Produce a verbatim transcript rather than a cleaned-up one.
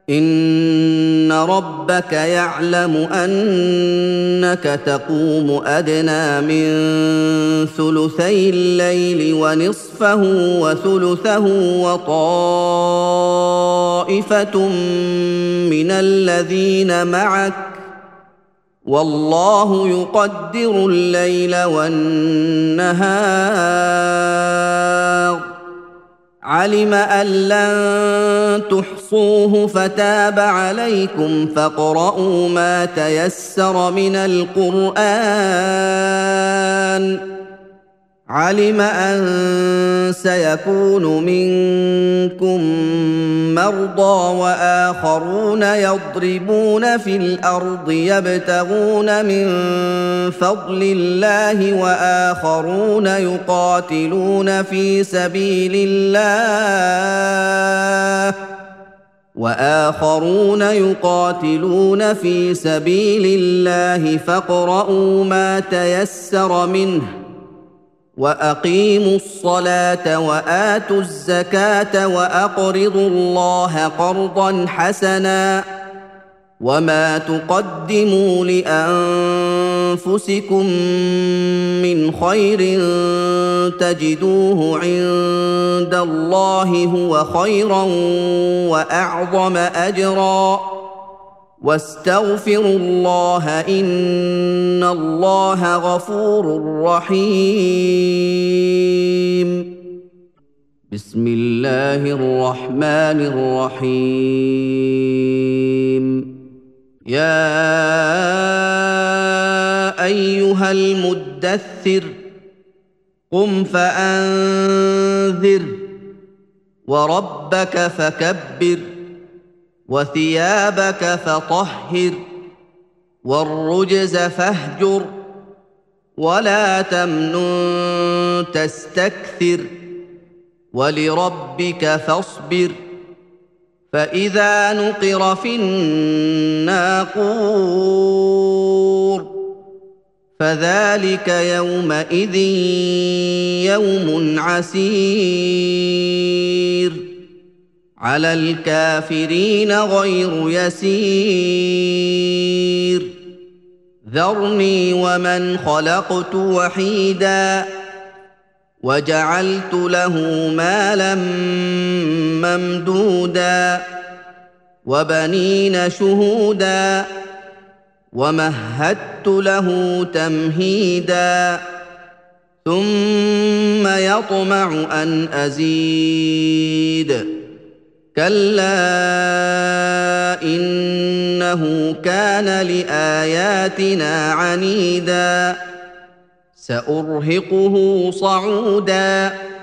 إن ربك يعلم أنك تقوم أدنى من ثلثي الليل ونصفه وثلثه وطائفة من الذين معك والله يقدر الليل والنهار علم أن لن تحصوه فتاب عليكم فاقرؤوا ما تيسر من القرآن علم أن سيكون منكم مرضى وآخرون يضربون في الأرض يبتغون من فضل الله وآخرون يقاتلون في سبيل الله وآخرون يقاتلون في سبيل الله فاقرؤوا ما تيسر منه وأقيموا الصلاة وآتوا الزكاة وأقرضوا الله قرضا حسنا وما تقدموا لأنفسكم من خير تجدوه عند الله هو خيرا وأعظم أجرا واستغفروا الله إن الله غفور رحيم بسم الله الرحمن الرحيم يا أيها المدثر قم فأنذر وربك فكبر وثيابك فطهر والرجز فاهجر ولا تمنن تستكثر ولربك فاصبر فإذا نقر في الناقور فذلك يومئذ يوم عسير على الكافرين غير يسير ذرني ومن خلقت وحيدا وجعلت له مالا ممدودا وبنين شهودا ومهدت له تمهيدا ثم يطمع أن أزيد كلا إنه كان لآياتنا عنيدا سأرهقه صعودا